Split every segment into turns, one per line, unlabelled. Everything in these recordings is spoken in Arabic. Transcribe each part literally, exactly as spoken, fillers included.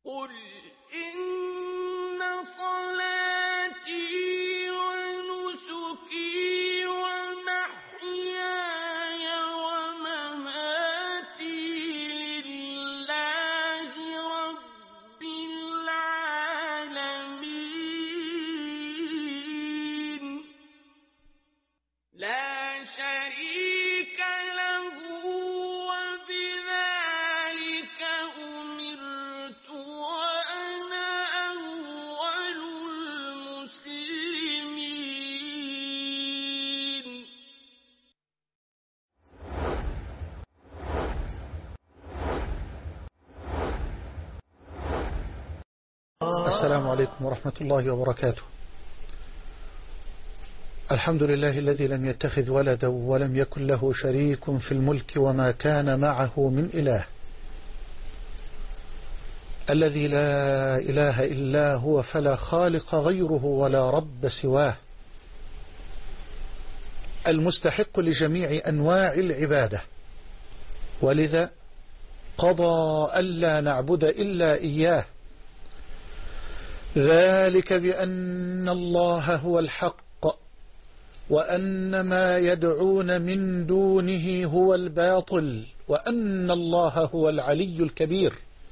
قل إن صلاتي ونسكي ومحياي ومماتي لله رب العالمين لا شريك له وبذلك أمرت وأنا أول المسلمين.
السلام عليكم ورحمة الله وبركاته. الحمد لله الذي لم يتخذ ولدا ولم يكن له شريك في الملك وما كان معه من إله، الذي لا إله إلا هو فلا خالق غيره ولا رب سواه، المستحق لجميع أنواع العبادة، ولذا قضى ألا نعبد إلا إياه، ذلك بأن الله هو الحق وأن ما يدعون من دونه هو الباطل وأن الله هو العلي الكبير.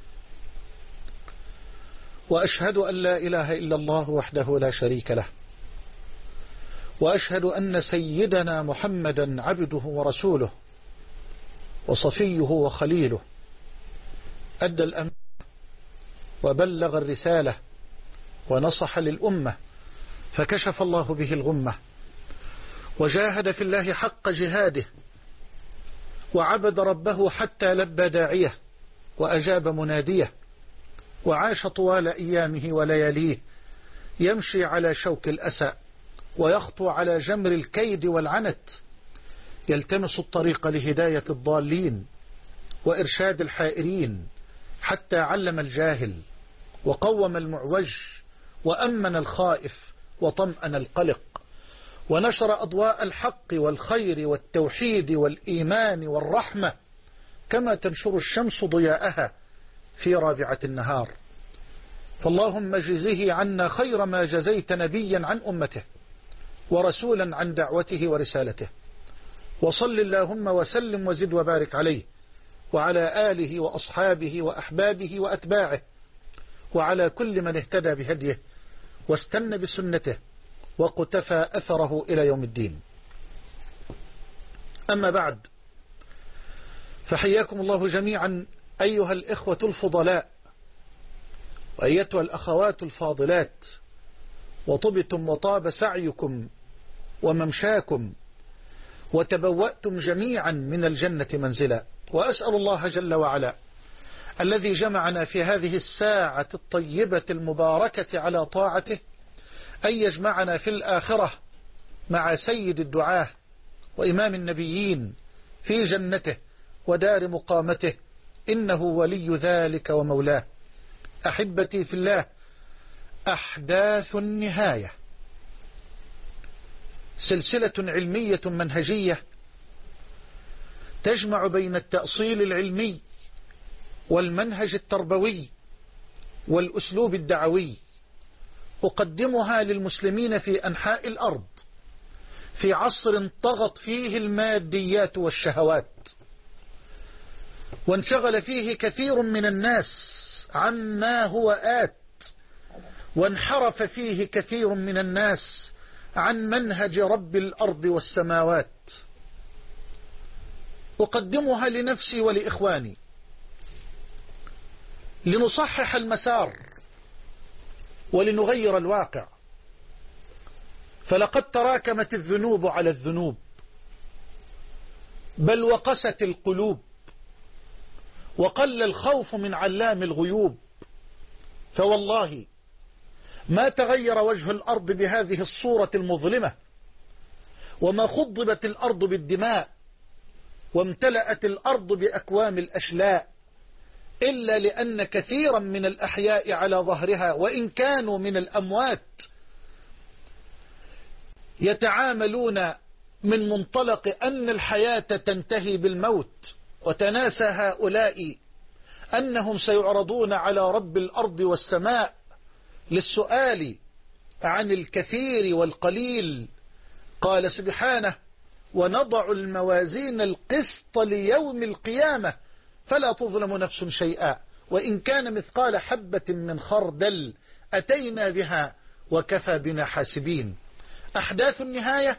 وأشهد أن لا إله إلا الله وحده لا شريك له، وأشهد أن سيدنا محمدا عبده ورسوله وصفيه وخليله، أدى الأمانة وبلغ الرسالة ونصح للأمة، فكشف الله به الغمة، وجاهد في الله حق جهاده، وعبد ربه حتى لبى داعيه وأجاب مناديه، وعاش طوال أيامه ولياليه يمشي على شوك الأسى ويخطو على جمر الكيد والعنت، يلتمس الطريق لهداية الضالين وإرشاد الحائرين، حتى علم الجاهل وقوم المعوج وأمن الخائف وطمأن القلق، ونشر أضواء الحق والخير والتوحيد والإيمان والرحمة كما تنشر الشمس ضياءها في رابعة النهار. فاللهم اجزه عنا خير ما جزيت نبيا عن أمته ورسولا عن دعوته ورسالته، وصل اللهم وسلم وزد وبارك عليه وعلى آله وأصحابه وأحبابه وأتباعه وعلى كل من اهتدى بهديه واستنى بسنته وقتفى أثره إلى يوم الدين. أما بعد، فحياكم الله جميعا أيها الإخوة الفضلاء وأيتها الأخوات الفاضلات، وطبتم وطاب سعيكم وممشاكم وتبوأتم جميعا من الجنة منزلا. وأسأل الله جل وعلا الذي جمعنا في هذه الساعة الطيبة المباركة على طاعته أن يجمعنا في الآخرة مع سيد الدعاة وإمام النبيين في جنته ودار مقامته، إنه ولي ذلك ومولاه. أحبتي في الله، أحداث النهاية سلسلة علمية منهجية تجمع بين التأصيل العلمي والمنهج التربوي والأسلوب الدعوي، أقدمها للمسلمين في أنحاء الأرض في عصر طغت فيه الماديات والشهوات، وانشغل فيه كثير من الناس عما هو آت، وانحرف فيه كثير من الناس عن منهج رب الأرض والسماوات. أقدمها لنفسي ولإخواني لنصحح المسار ولنغير الواقع، فلقد تراكمت الذنوب على الذنوب، بل وقست القلوب، وقل الخوف من علام الغيوب. فوالله ما تغير وجه الأرض بهذه الصورة المظلمة، وما خضبت الأرض بالدماء وامتلأت الأرض بأكوام الأشلاء، إلا لأن كثيرا من الأحياء على ظهرها وإن كانوا من الأموات يتعاملون من منطلق أن الحياة تنتهي بالموت، وتناسى هؤلاء أنهم سيعرضون على رب الأرض والسماء للسؤال عن الكثير والقليل. قال سبحانه: ونضع الموازين القسط ليوم القيامة فلا تظلم نفس شيئا وإن كان مثقال حبة من خردل أتينا بها وكفى بنا حاسبين. أحداث النهاية،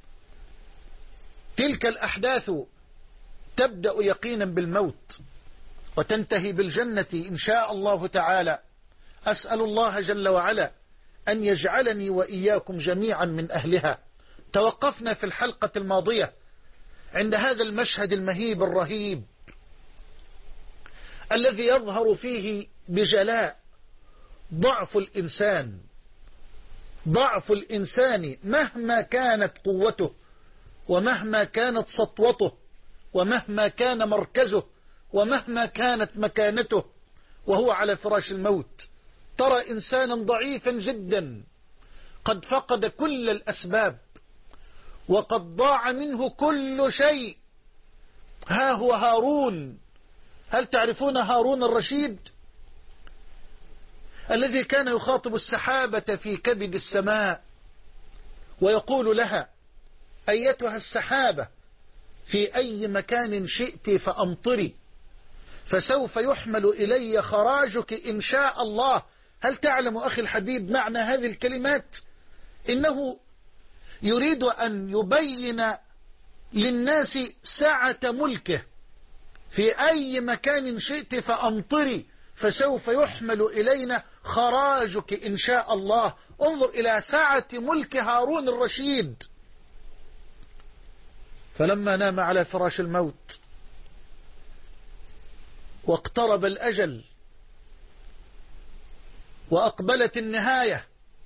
تلك الأحداث تبدأ يقينا بالموت وتنتهي بالجنة إن شاء الله تعالى. أسأل الله جل وعلا أن يجعلني وإياكم جميعا من أهلها. توقفنا في الحلقة الماضية عند هذا المشهد المهيب الرهيب الذي يظهر فيه بجلاء ضعف الإنسان، ضعف الإنسان مهما كانت قوته ومهما كانت سطوته ومهما كان مركزه ومهما كانت مكانته وهو على فراش الموت. ترى إنسانا ضعيفا جدا قد فقد كل الأسباب وقد ضاع منه كل شيء. ها هو هارون. هل تعرفون هارون الرشيد الذي كان يخاطب السحابة في كبد السماء ويقول لها: أيتها السحابة في أي مكان شئت فأمطري فسوف يحمل إلي خراجك إن شاء الله. هل تعلم أخي الحبيب معنى هذه الكلمات؟ إنه يريد أن يبين للناس سعة ملكه. في أي مكان شئت فأمطري فسوف يحمل إلينا خراجك إن شاء الله. انظر إلى سعة ملك هارون الرشيد. فلما نام على فراش الموت واقترب الأجل وأقبلت النهاية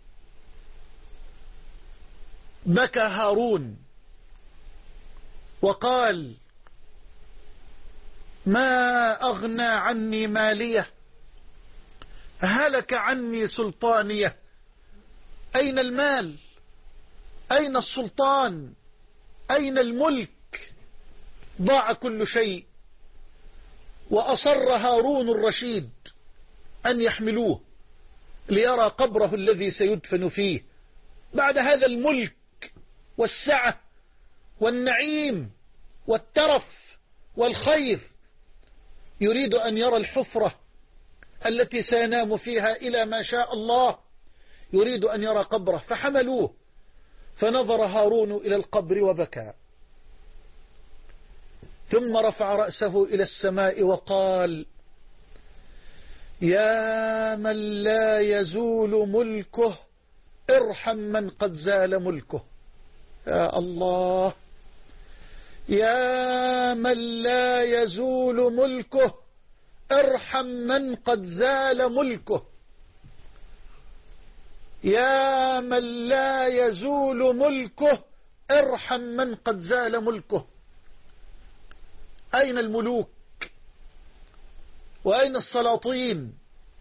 بكى هارون وقال: ما أغنى عني مالية، هلك عني سلطانية. أين المال؟ أين السلطان؟ أين الملك؟ ضاع كل شيء. وأصر هارون الرشيد أن يحملوه ليرى قبره الذي سيدفن فيه بعد هذا الملك والسعة والنعيم والترف والخير. يريد أن يرى الحفرة التي سينام فيها إلى ما شاء الله. يريد أن يرى قبره فحملوه. فنظر هارون إلى القبر وبكى، ثم رفع رأسه إلى السماء وقال: يا من لا يزول ملكه ارحم من قد زال ملكه. يا الله، يا من لا يزول ملكه ارحم من قد زال ملكه. يا من لا يزول ملكه ارحم من قد زال ملكه. أين الملوك؟ وأين السلاطين؟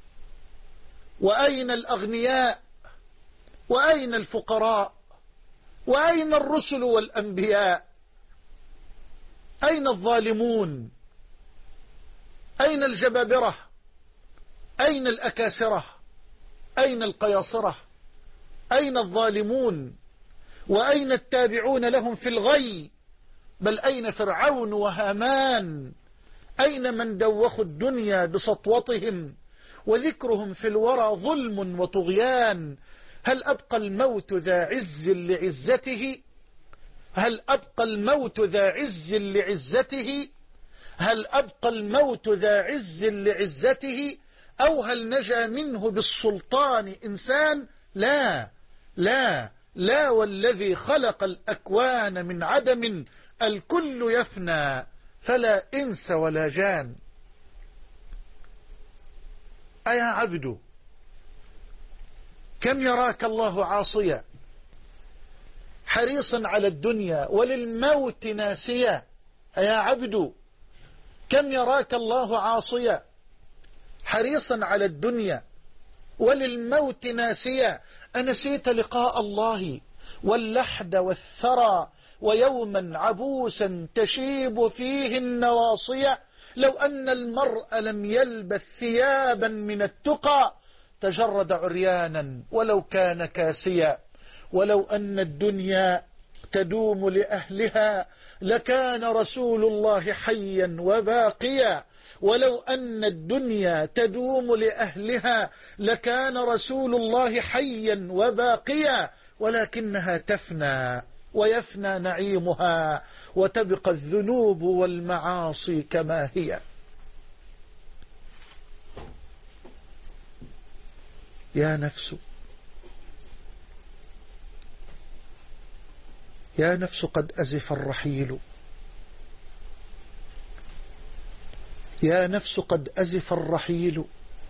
وأين الأغنياء؟ وأين الفقراء؟ وأين الرسل والأنبياء؟ أين الظالمون؟ أين الجبابرة؟ أين الأكاسرة؟ أين القياصرة؟ أين الظالمون؟ وأين التابعون لهم في الغي؟ بل أين فرعون وهامان؟ أين من دوخوا الدنيا بسطوتهم وذكرهم في الورى ظلم وطغيان؟ هل أبقى الموت ذا عز لعزته؟ هل أبقى الموت ذا عز لعزته؟ هل أبقى الموت ذا عز لعزته؟ أو هل نجا منه بالسلطان إنسان؟ لا لا لا، والذي خلق الأكوان من عدم الكل يفنى فلا إنس ولا جان. أيا عبد كم يراك الله عاصيا حريصا على الدنيا وللموت ناسيا. أيا عبد كم يراك الله عاصيا حريصا على الدنيا وللموت ناسيا. أنسيت لقاء الله واللحد والثرى ويوما عبوسا تشيب فيه النواصية؟ لو أن المرء لم يلبس ثيابا من التقى تجرد عريانا ولو كان كاسيا. ولو أن الدنيا تدوم لأهلها لكان رسول الله حيا وباقيا. ولو أن الدنيا تدوم لأهلها لكان رسول الله حيا وباقيا، ولكنها تفنى ويفنى نعيمها وتبقى الذنوب والمعاصي كما هي. يا نفس يا نفس قد أزف الرحيل، يا نفس قد أزف الرحيل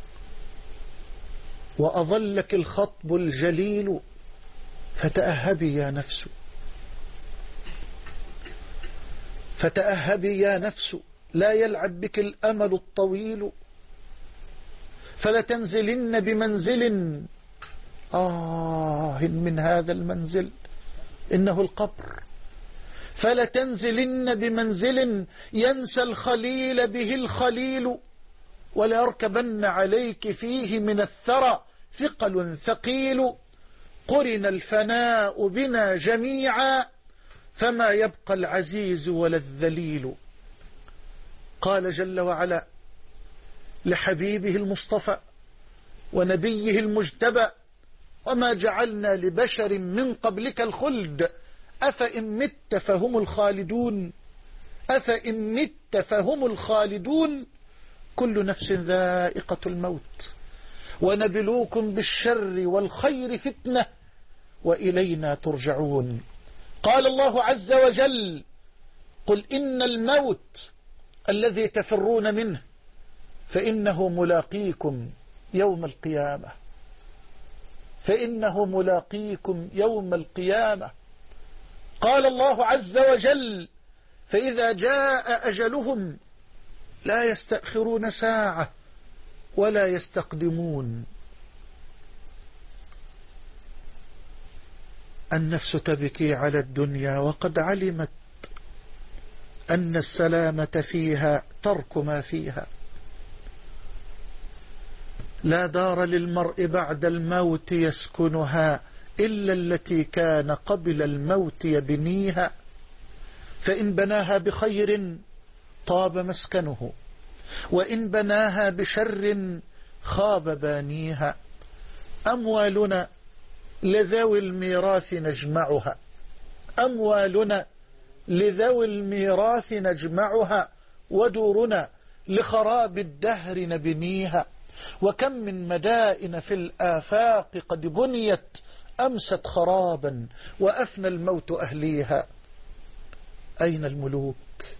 وأظلك الخطب الجليل، فتأهبي يا نفس فتأهبي يا نفس لا يلعب بك الأمل الطويل، فلتنزلن بمنزل آه من هذا المنزل إنه القبر، فلتنزلن بمنزل ينسى الخليل به الخليل، وليركبن عليك فيه من الثرى ثقل ثقيل، قرن الفناء بنا جميعا فما يبقى العزيز ولا الذليل. قال جل وعلا لحبيبه المصطفى ونبيه المجتبى: وما جعلنا لبشر من قبلك الخلد أفإن مت فهم الخالدون أفإن مت فهم الخالدون كل نفس ذائقة الموت ونبلوكم بالشر والخير فتنة وإلينا ترجعون. قال الله عز وجل: قل إن الموت الذي تفرون منه فإنه ملاقيكم يوم القيامة فإنه ملاقيكم يوم القيامة. قال الله عز وجل: فإذا جاء أجلهم لا يستأخرون ساعة ولا يستقدمون. النفس تبكي على الدنيا وقد علمت أن السلامة فيها ترك ما فيها. لا دار للمرء بعد الموت يسكنها إلا التي كان قبل الموت يبنيها، فإن بناها بخير طاب مسكنه وإن بناها بشر خاب بانيها. أموالنا لذوي الميراث نجمعها أموالنا لذوي الميراث نجمعها ودورنا لخراب الدهر نبنيها. وكم من مدائن في الآفاق قد بنيت أمست خرابا وأفنى الموت أهليها. أين الملوك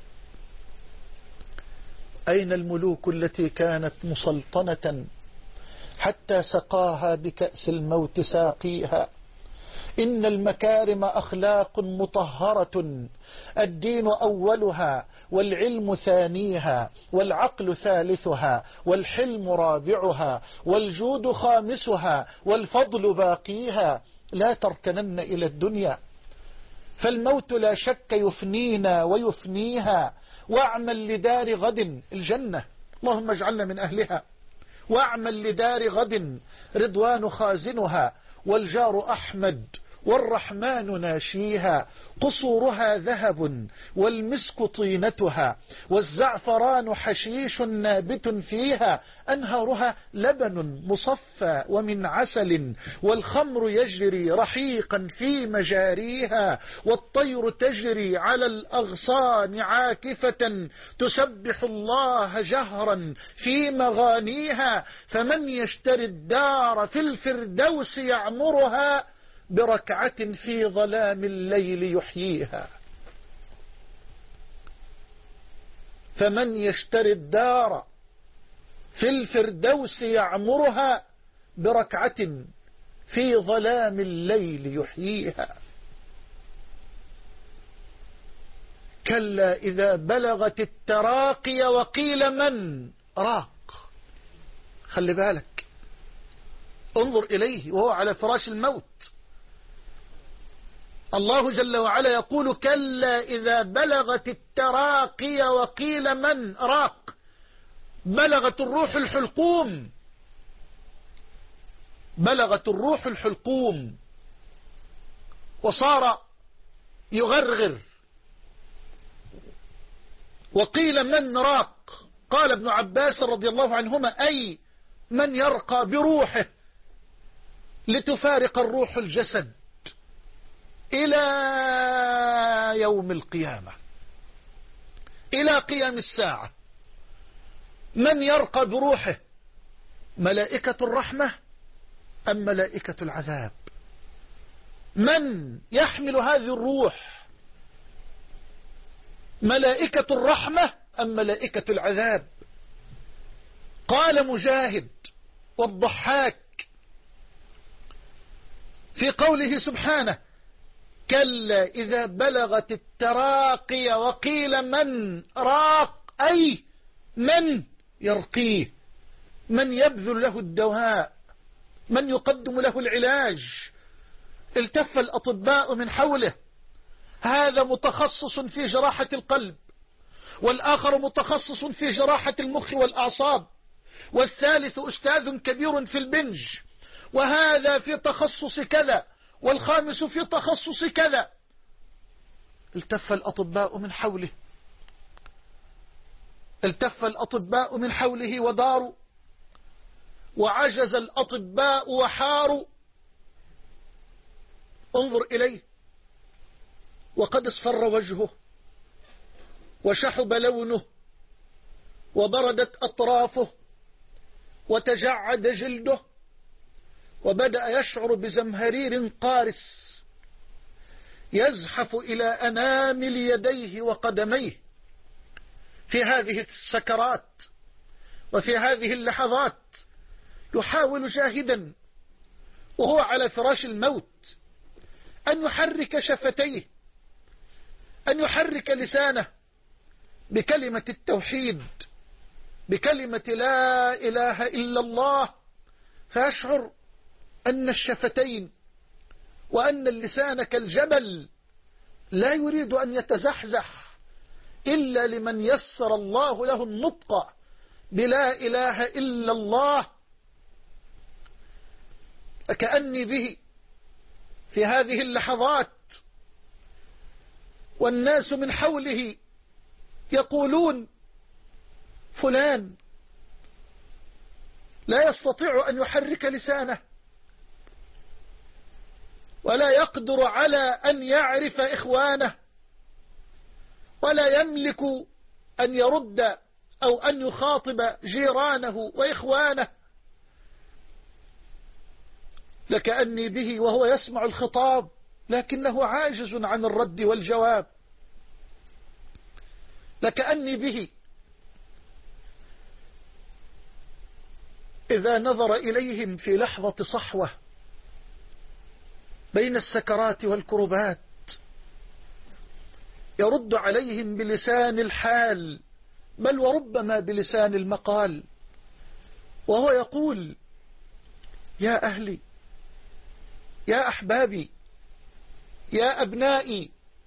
أين الملوك التي كانت مسلطنة حتى سقاها بكأس الموت ساقيها؟ إن المكارم أخلاق مطهرة الدين أولها والعلم ثانيها والعقل ثالثها والحلم رابعها والجود خامسها والفضل باقيها. لا تركنن إلى الدنيا فالموت لا شك يفنينا ويفنيها. واعمل لدار غد الجنة، اللهم اجعلنا من أهلها. واعمل لدار غد رضوان خازنها والجار أحمد والرحمن ناشيها. قصورها ذهب والمسك طينتها والزعفران حشيش نابت فيها. أنهارها لبن مصفى ومن عسل والخمر يجري رحيقا في مجاريها. والطير تجري على الأغصان عاكفة تسبح الله جهرا في مغانيها. فمن يشتري الدار في الفردوس يعمرها بركعة في ظلام الليل يحييها. فمن يشتري الدار في الفردوس يعمرها بركعة في ظلام الليل يحييها. كلا إذا بلغت التراقي وقيل من راق. خلي بالك، انظر إليه وهو على فراش الموت. الله جل وعلا يقول: كلا إذا بلغت التراقي وقيل من راق. بلغت الروح الحلقوم، بلغت الروح الحلقوم وصار يغرغر. وقيل من راق؟ قال ابن عباس رضي الله عنهما أي من يرقى بروحه لتفارق الروح الجسد إلى يوم القيامة، إلى قيام الساعة. من يرقى بروحه؟ ملائكة الرحمة أم ملائكة العذاب؟ من يحمل هذه الروح؟ ملائكة الرحمة أم ملائكة العذاب؟ قال مجاهد والضحاك في قوله سبحانه كلا إذا بلغت التراقي وقيل من راق أي من يرقيه، من يبذل له الدواء، من يقدم له العلاج. التف الأطباء من حوله، هذا متخصص في جراحة القلب، والآخر متخصص في جراحة المخ والأعصاب، والثالث أستاذ كبير في البنج، وهذا في تخصص كذا، والخامس في تخصص كذا. التف الأطباء من حوله، التف الأطباء من حوله وداروا، وعجز الأطباء وحاروا. انظر إليه وقد اصفر وجهه وشحب لونه وبردت أطرافه وتجعد جلده، وبدأ يشعر بزمهرير قارس يزحف إلى أنامل يديه وقدميه في هذه السكرات وفي هذه اللحظات. يحاول جاهدا وهو على فراش الموت أن يحرك شفتيه، أن يحرك لسانه بكلمة التوحيد، بكلمة لا إله إلا الله، فيشعر أن الشفتين وأن اللسان كالجبل لا يريد أن يتزحزح إلا لمن يسر الله له النطق بلا إله إلا الله. كأني به في هذه اللحظات والناس من حوله يقولون فلان لا يستطيع أن يحرك لسانه، ولا يقدر على أن يعرف إخوانه، ولا يملك أن يرد أو أن يخاطب جيرانه وإخوانه. لكأني به وهو يسمع الخطاب لكنه عاجز عن الرد والجواب. لكأني به إذا نظر إليهم في لحظة صحوة بين السكرات والكربات يرد عليهم بلسان الحال، بل وربما بلسان المقال، وهو يقول يا أهلي، يا أحبابي، يا أبنائي،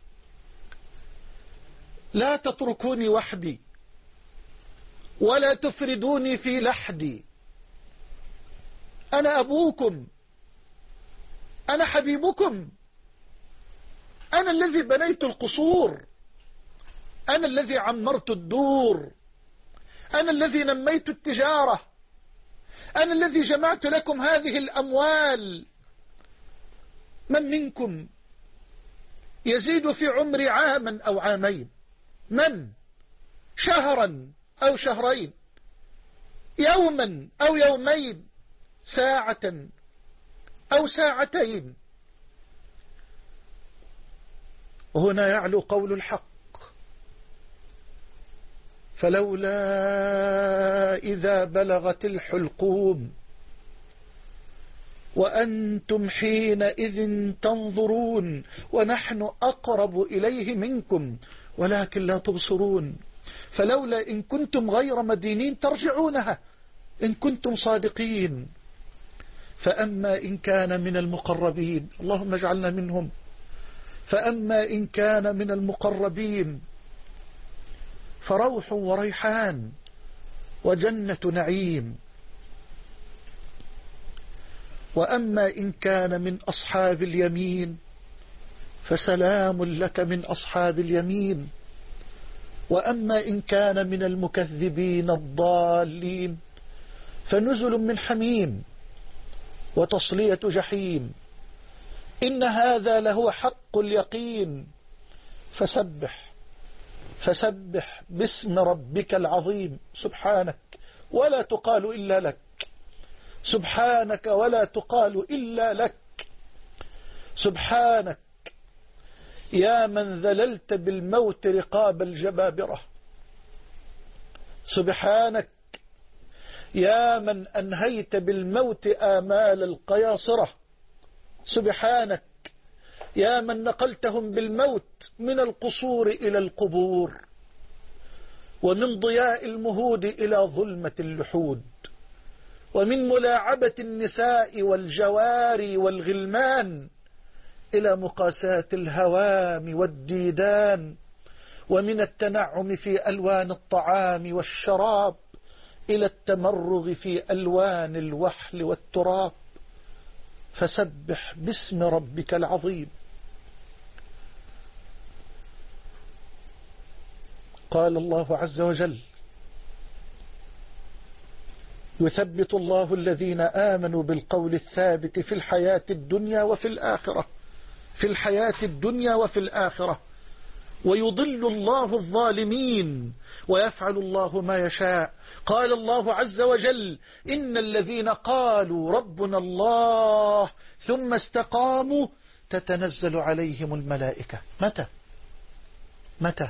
لا تتركوني وحدي ولا تفردوني في لحدي. أنا أبوكم، أنا حبيبكم، أنا الذي بنيت القصور، أنا الذي عمرت الدور، أنا الذي نميت التجارة، أنا الذي جمعت لكم هذه الأموال. من منكم يزيد في عمري عاما أو عامين؟ من؟ شهرا أو شهرين؟ يوما أو يومين؟ ساعة أو ساعتين؟ هنا يعلو قول الحق فلولا إذا بلغت الحلقوم وأنتم حينئذ تنظرون ونحن أقرب إليه منكم ولكن لا تبصرون. فلولا إن كنتم غير مدينين ترجعونها إن كنتم صادقين. فأما إن كان من المقربين، اللهم اجعلنا منهم، فأما إن كان من المقربين فروح وريحان وجنة نعيم. وأما إن كان من أصحاب اليمين فسلام لك من أصحاب اليمين. وأما إن كان من المكذبين الضالين فنزل من حميم وتصلية جحيم. إن هذا لهو حق اليقين. فسبح فسبح باسم ربك العظيم. سبحانك ولا تقال إلا لك، سبحانك ولا تقال إلا لك. سبحانك يا من ذللت بالموت رقاب الجبابرة. سبحانك يا من أنهيت بالموت آمال القياصرة. سبحانك يا من نقلتهم بالموت من القصور إلى القبور، ومن ضياء المهود إلى ظلمة اللحود، ومن ملاعبة النساء والجواري والغلمان إلى مقاساة الهوام والديدان، ومن التنعم في ألوان الطعام والشراب إلى التمرغ في ألوان الوحل والتراب. فسبح باسم ربك العظيم. قال الله عز وجل: يثبت الله الذين آمنوا بالقول الثابت في الحياة الدنيا وفي الآخرة في الحياة الدنيا وفي الآخرة ويضل الله الظالمين ويفعل الله ما يشاء. قال الله عز وجل: إن الذين قالوا ربنا الله ثم استقاموا تتنزل عليهم الملائكة. متى متى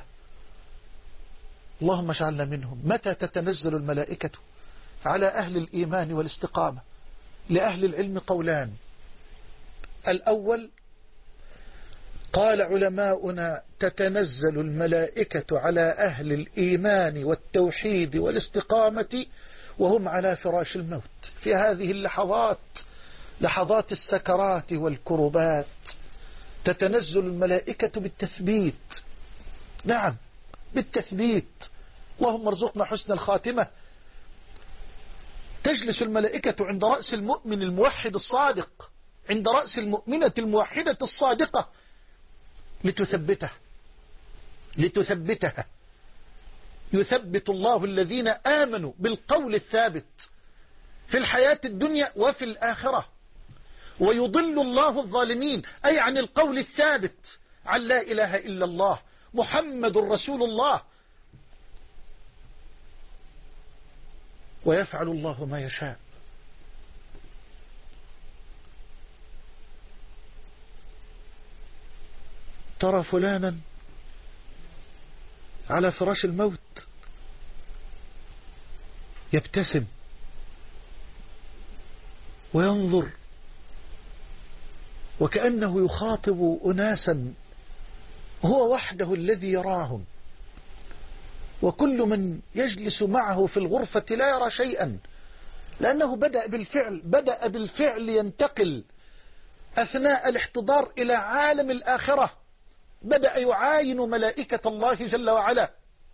اللهم اجعلنا منهم. متى تتنزل الملائكة على أهل الإيمان والاستقامة؟ لأهل العلم قولان. الأول قال علماؤنا: تتنزل الملائكة على أهل الإيمان والتوحيد والاستقامة وهم على فراش الموت، في هذه اللحظات، لحظات السكرات والكربات، تتنزل الملائكة بالتثبيت. نعم، بالتثبيت. اللهم ارزقنا حسن الخاتمة. تجلس الملائكة عند رأس المؤمن الموحد الصادق، عند رأس المؤمنة الموحدة الصادقة، لتثبته لتثبتها. يثبت الله الذين آمنوا بالقول الثابت في الحياة الدنيا وفي الآخرة، ويضل الله الظالمين، أي عن القول الثابت عن لا إله إلا الله محمد رسول الله. ويفعل الله ما يشاء. ترى فلانا على فراش الموت يبتسم وينظر وكأنه يخاطب أناسا هو وحده الذي يراهم، وكل من يجلس معه في الغرفة لا يرى شيئا، لأنه بدأ بالفعل بدأ بالفعل ينتقل أثناء الاحتضار إلى عالم الآخرة. بدأ يعاين ملائكة الله جل وعلا،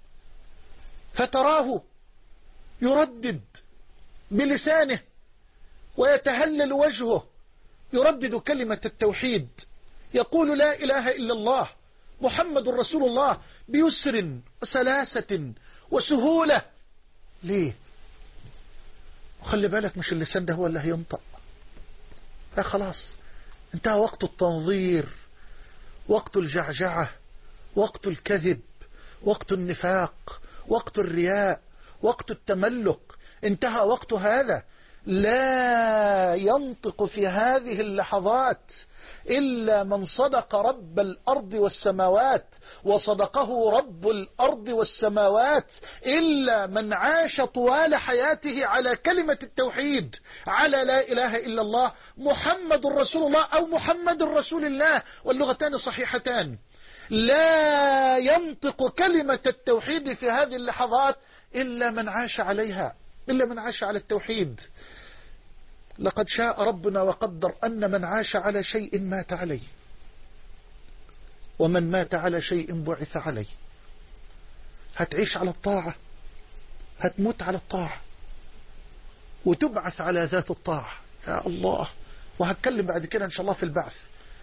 فتراه يردد بلسانه ويتهلل وجهه، يردد كلمة التوحيد، يقول لا إله إلا الله محمد رسول الله بيسر وسلاسة وسهولة. ليه؟ وخلي بالك مش اللسان ده هو اللي هينطق. لا، خلاص انتهى وقت التنظير، وقت الجعجعة، وقت الكذب، وقت النفاق، وقت الرياء، وقت التملق. انتهى وقت هذا. لا ينطق في هذه اللحظات إلا من صدق رب الأرض والسماوات، وصدقه رب الأرض والسماوات إلا من عاش طوال حياته على كلمة التوحيد، على لا إله إلا الله محمد رسول الله أو محمد رسول الله، واللغتان صحيحتان. لا ينطق كلمة التوحيد في هذه اللحظات إلا من عاش عليها، إلا من عاش على التوحيد. لقد شاء ربنا وقدر أن من عاش على شيء مات عليه، ومن مات على شيء بعث عليه. هتعيش على الطاعة، هتموت على الطاعة وتبعث على ذات الطاعة. يا الله. وهتكلم بعد كده إن شاء الله في البعث.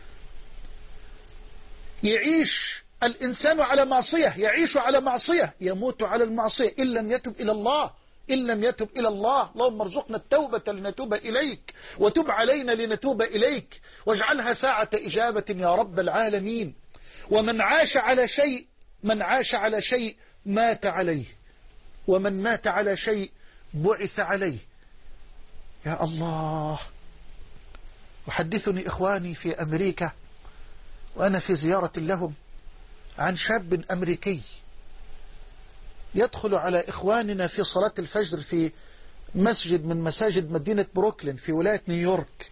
يعيش الإنسان على معصية، يعيش على معصية، يموت على المعصية إن لم يتب إلى الله، إن لم يتب إلى الله. اللهم ارزقنا التوبة لنتوب إليك، وتب علينا لنتوب إليك، واجعلها ساعة إجابة يا رب العالمين. ومن عاش على شيء من عاش على شيء مات عليه، ومن مات على شيء بعث عليه. يا الله. وحدثني إخواني في أمريكا وأنا في زيارة لهم عن شاب أمريكي يدخل على إخواننا في صلاة الفجر في مسجد من مساجد مدينة بروكلين في ولاية نيويورك،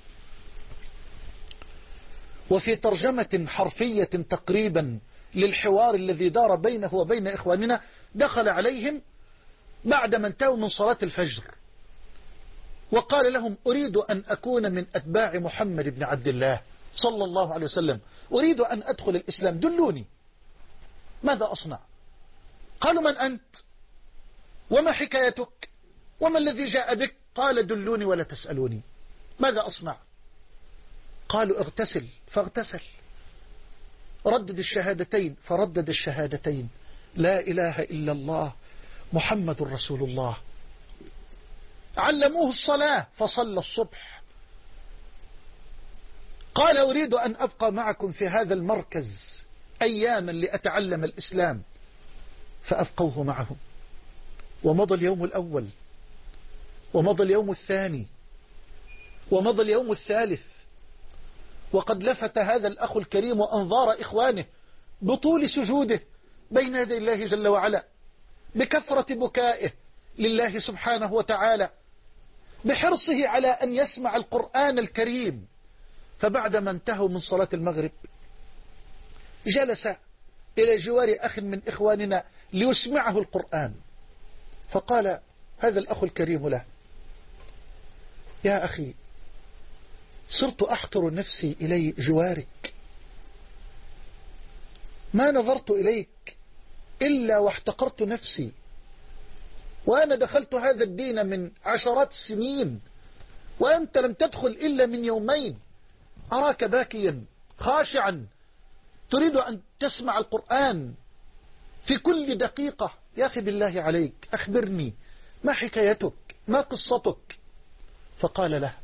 وفي ترجمة حرفية تقريبا للحوار الذي دار بينه وبين إخواننا، دخل عليهم بعدما انتهوا من صلاة الفجر وقال لهم: أريد أن أكون من أتباع محمد بن عبد الله صلى الله عليه وسلم، أريد أن أدخل الإسلام، دلوني ماذا أصنع؟ قالوا: من أنت؟ وما حكايتك؟ وما الذي جاء بك؟ قال: دلوني ولا تسألوني، ماذا أصنع؟ قالوا: اغتسل، فاغتسل. ردد الشهادتين، فردد الشهادتين، لا إله إلا الله محمد رسول الله. علموه الصلاة فصلى الصبح. قال: أريد أن أبقى معكم في هذا المركز أياما لأتعلم الإسلام، فأبقوه معهم. ومضى اليوم الأول، ومضى اليوم الثاني، ومضى اليوم الثالث، وقد لفت هذا الأخ الكريم أنظار إخوانه بطول سجوده بين يدي الله جل وعلا، بكثرة بكائه لله سبحانه وتعالى، بحرصه على أن يسمع القرآن الكريم. فبعدما انتهوا من صلاة المغرب جلس إلى جوار أخ من إخواننا ليسمعه القرآن، فقال هذا الأخ الكريم له: يا أخي، صرت أحقر نفسي إلي جوارك، ما نظرت إليك إلا واحتقرت نفسي، وأنا دخلت هذا الدين من عشرات السنين، وأنت لم تدخل إلا من يومين، أراك باكيا خاشعا تريد أن تسمع القرآن في كل دقيقة. يا أخي بالله عليك أخبرني، ما حكايتك؟ ما قصتك؟ فقال له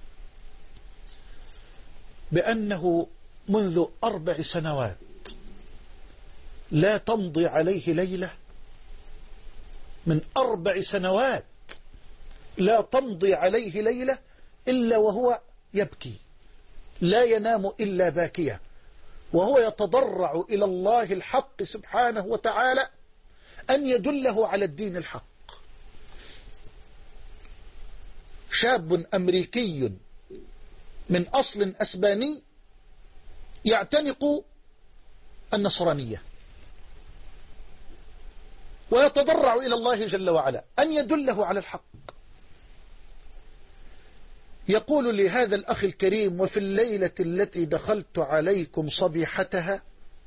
بأنه منذ أربع سنوات لا تمضي عليه ليلة، من أربع سنوات لا تمضي عليه ليلة إلا وهو يبكي، لا ينام إلا باكيا، وهو يتضرع إلى الله الحق سبحانه وتعالى أن يدله على الدين الحق. شاب أمريكي من أصل أسباني يعتنق النصرانية ويتضرع إلى الله جل وعلا أن يدله على الحق. يقول لهذا الأخ الكريم: وفي الليلة التي دخلت عليكم صبيحتها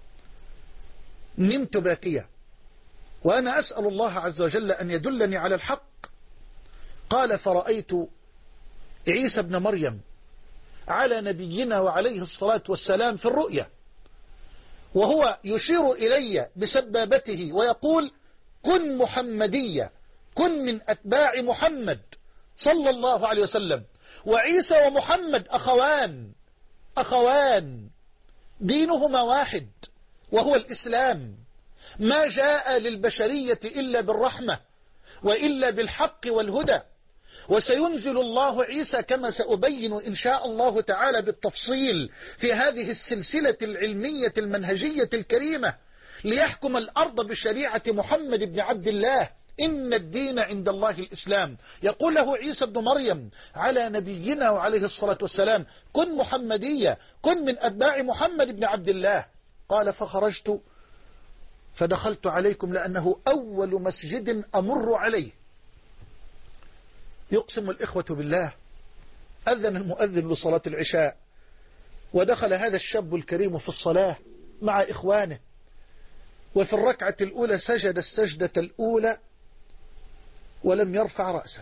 نمت باكيا وأنا أسأل الله عز وجل أن يدلني على الحق. قال: فرأيت عيسى ابن مريم على نبينا وعليه الصلاة والسلام في الرؤيا، وهو يشير إلي بسبابته ويقول: كن محمدية، كن من أتباع محمد صلى الله عليه وسلم. وعيسى ومحمد أخوان أخوان دينهما واحد وهو الإسلام، ما جاء للبشرية إلا بالرحمة وإلا بالحق والهدى. وسينزل الله عيسى كما سأبين إن شاء الله تعالى بالتفصيل في هذه السلسلة العلمية المنهجية الكريمة ليحكم الأرض بشريعة محمد بن عبد الله. إن الدين عند الله الإسلام. يقول له عيسى بن مريم على نبينا وعليه الصلاة والسلام: كن محمدية، كن من أتباع محمد بن عبد الله. قال: فخرجت فدخلت عليكم لأنه أول مسجد أمر عليه. يقسم الإخوة بالله، أذن المؤذن لصلاة العشاء ودخل هذا الشاب الكريم في الصلاة مع إخوانه، وفي الركعة الأولى سجد السجدة الأولى ولم يرفع رأسه.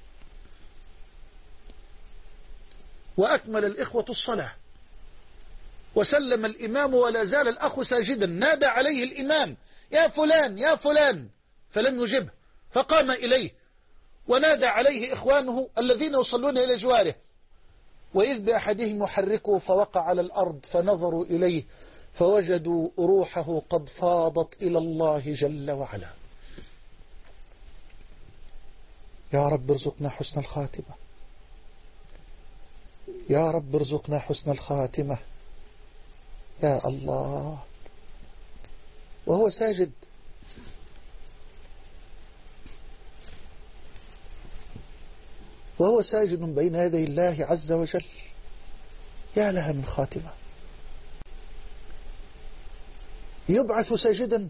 وأكمل الإخوة الصلاة وسلم الإمام ولا زال الأخ ساجدا. نادى عليه الإمام: يا فلان يا فلان، فلم يجبه، فقام إليه ونادى عليه إخوانه الذين يصلون إلى جواره، وإذ بأحدهم يحركه فوقع على الأرض، فنظروا إليه فوجدوا روحه قد فاضت إلى الله جل وعلا. يا رب ارزقنا حسن الخاتمة، يا رب ارزقنا حسن الخاتمة يا الله. وهو ساجد وهو ساجد بين يدي الله عز وجل، يا لها من خاتمة. يبعث ساجدا،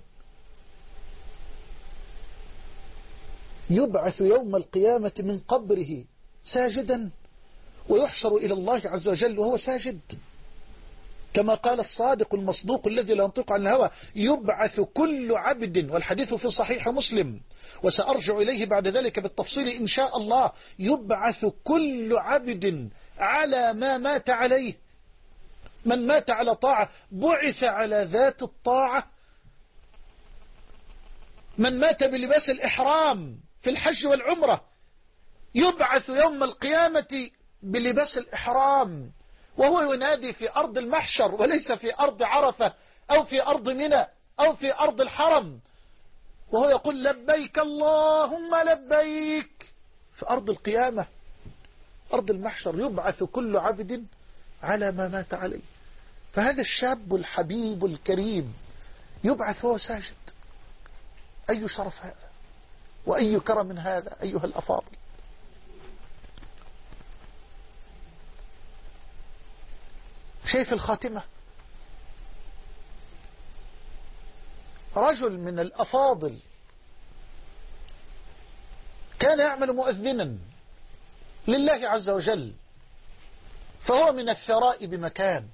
يبعث يوم القيامة من قبره ساجدا، ويحشر إلى الله عز وجل وهو ساجد، كما قال الصادق المصدوق الذي لا ينطق عن الهوى: يبعث كل عبد، والحديث في صحيح مسلم وسأرجع إليه بعد ذلك بالتفصيل إن شاء الله، يبعث كل عبد على ما مات عليه. من مات على طاعة بعث على ذات الطاعة. من مات بلباس الإحرام في الحج والعمرة يبعث يوم القيامة بلباس الإحرام، وهو ينادي في أرض المحشر وليس في أرض عرفة أو في أرض منى أو في أرض الحرم، وهو يقول: لبيك اللهم لبيك، في أرض القيامة، أرض المحشر. يبعث كل عبد على ما مات عليه. فهذا الشاب الحبيب الكريم يبعث وهو ساجد. أي شرف هذا وأي كرم هذا أيها الأفاضل. شايف الخاتمة؟ رجل من الأفاضل كان يعمل مؤذنا لله عز وجل، فهو من الثراء بمكان.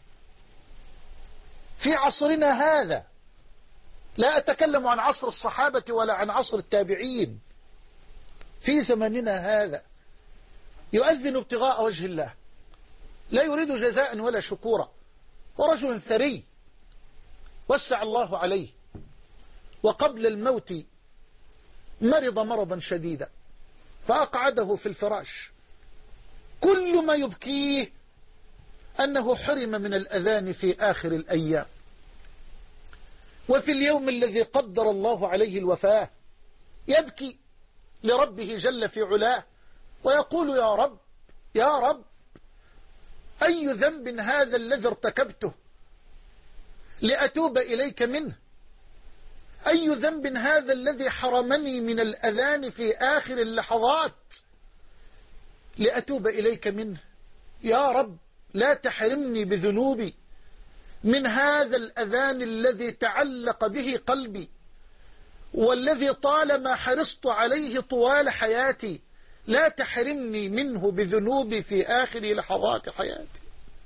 في عصرنا هذا، لا أتكلم عن عصر الصحابة ولا عن عصر التابعين، في زماننا هذا يؤذن ابتغاء وجه الله، لا يريد جزاء ولا شكورا، ورجل ثري وسع الله عليه، وقبل الموت مرض مرضا شديدا فأقعده في الفراش. كل ما يبكيه أنه حرم من الأذان في آخر الأيام، وفي اليوم الذي قدر الله عليه الوفاة يبكي لربه جل في علاه ويقول: يا رب يا رب، أي ذنب هذا الذي ارتكبته لأتوب إليك منه؟ أي ذنب هذا الذي حرمني من الأذان في آخر اللحظات لأتوب إليك منه؟ يا رب لا تحرمني بذنوبي من هذا الأذان الذي تعلق به قلبي، والذي طالما حرصت عليه طوال حياتي، لا تحرمني منه بذنوبي في آخر لحظات حياتي.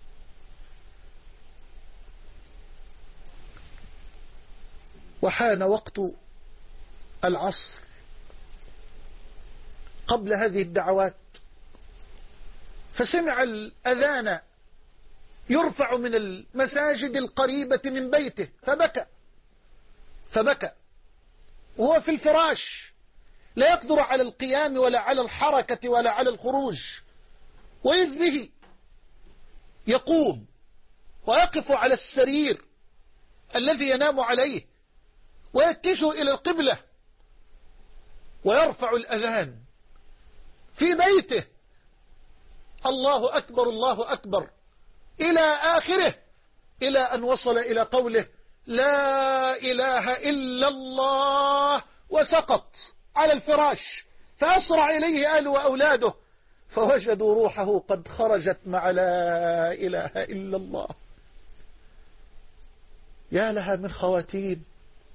وحان وقت العصر قبل هذه الدعوات، فسمع الأذان يرفع من المساجد القريبة من بيته، فبكى فبكى وهو في الفراش، لا يقدر على القيام ولا على الحركة ولا على الخروج، وإذ به يقوم ويقف على السرير الذي ينام عليه ويتجه إلى القبلة ويرفع الأذان في بيته: الله أكبر الله أكبر، إلى آخره، إلى أن وصل إلى قوله: لا إله إلا الله، وسقط على الفراش، فأسرع إليه أهله وأولاده فوجدوا روحه قد خرجت مع لا إله إلا الله. يا لها من خواتيم،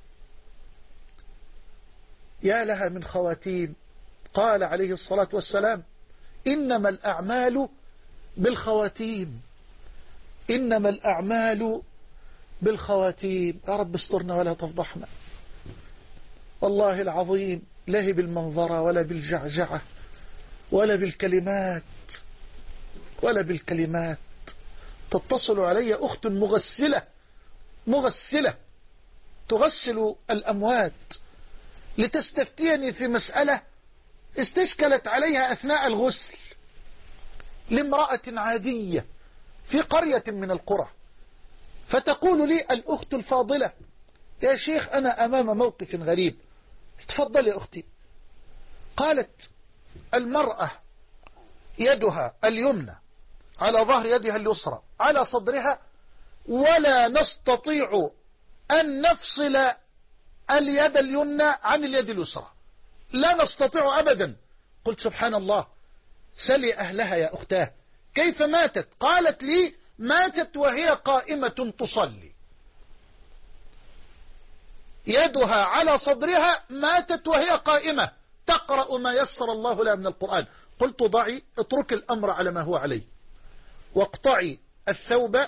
يا لها من خواتيم. قال عليه الصلاة والسلام: إنما الأعمال بالخواتيم، إنما الأعمال بالخواتيم. يا رب استرنا ولا تفضحنا. والله العظيم لا هي بالمنظرة ولا بالجعجعة ولا بالكلمات ولا بالكلمات. تتصل علي أخت مغسلة مغسلة تغسل الأموات لتستفتيني في مسألة استشكلت عليها أثناء الغسل لامرأة عادية في قرية من القرى، فتقول لي الأخت الفاضلة: يا شيخ أنا أمام موقف غريب. تفضل يا أختي. قالت: المرأة يدها اليمنى على ظهر يدها اليسرى على صدرها، ولا نستطيع أن نفصل اليد اليمنى عن اليد اليسرى، لا نستطيع أبدا. قلت: سبحان الله، سلي أهلها يا أختاه، كيف ماتت؟ قالت لي: ماتت وهي قائمة تصلي، يدها على صدرها، ماتت وهي قائمة تقرأ ما يسر الله لها من القرآن. قلت: ضعي، اترك الأمر على ما هو عليه، واقطعي الثوب